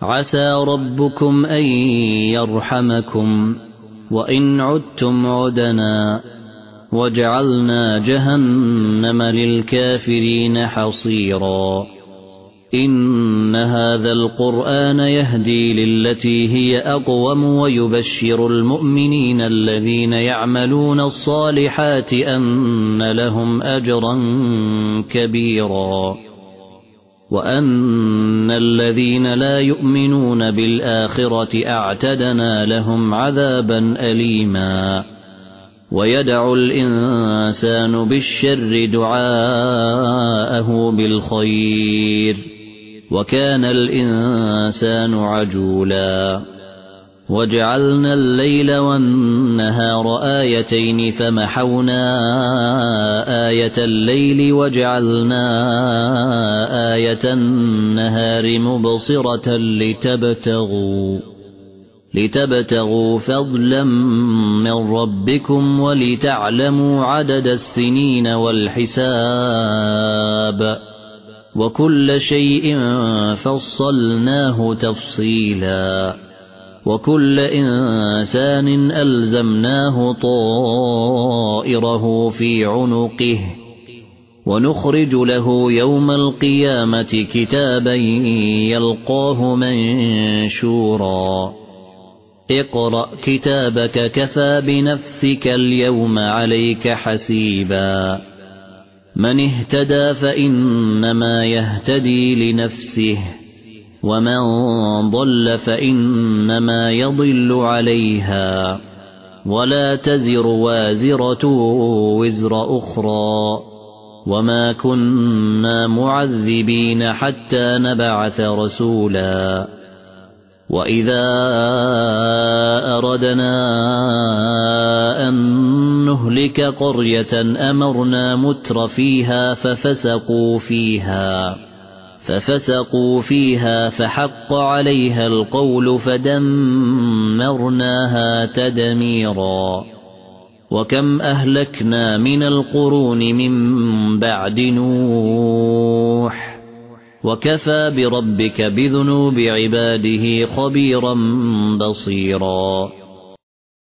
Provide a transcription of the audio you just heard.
عسى ربكم أن يرحمكم وإن عدتم عدنا وجعلنا جهنم للكافرين حصيرا إن هذا القرآن يهدي للتي هي أقوم ويبشر المؤمنين الذين يعملون الصالحات أن لهم أجرا كبيرا وأن الذين لا يؤمنون بالآخرة أعتدنا لهم عذابا أليما ويدع الإنسان بالشر دعاءه بالخير وكان الإنسان عجولا وجعلنا الليل والنهار آيتين فمحونا آية الليل وجعلنا آية النهار مبصرة لتبتغوا فضلا من ربكم ولتعلموا عدد السنين والحساب وكل شيء فصلناه تفصيلا وكل إنسان ألزمناه طائره في عنقه ونخرج له يوم القيامة كتابا يلقاه منشورا اقرأ كتابك كفى بنفسك اليوم عليك حسيبا من اهتدى فإنما يهتدي لنفسه ومن ضل فإنما يضل عليها ولا تزر وازرة وزر أخرى وما كنا معذبين حتى نبعث رسولا وإذا أردنا أن نهلك قرية أمرنا متر فيها ففسقوا فيها فحق عليها القول فدمرناها تدميرا وكم أهلكنا من القرون من بعد نوح وكفى بربك بذنوب عباده خبيرا بصيرا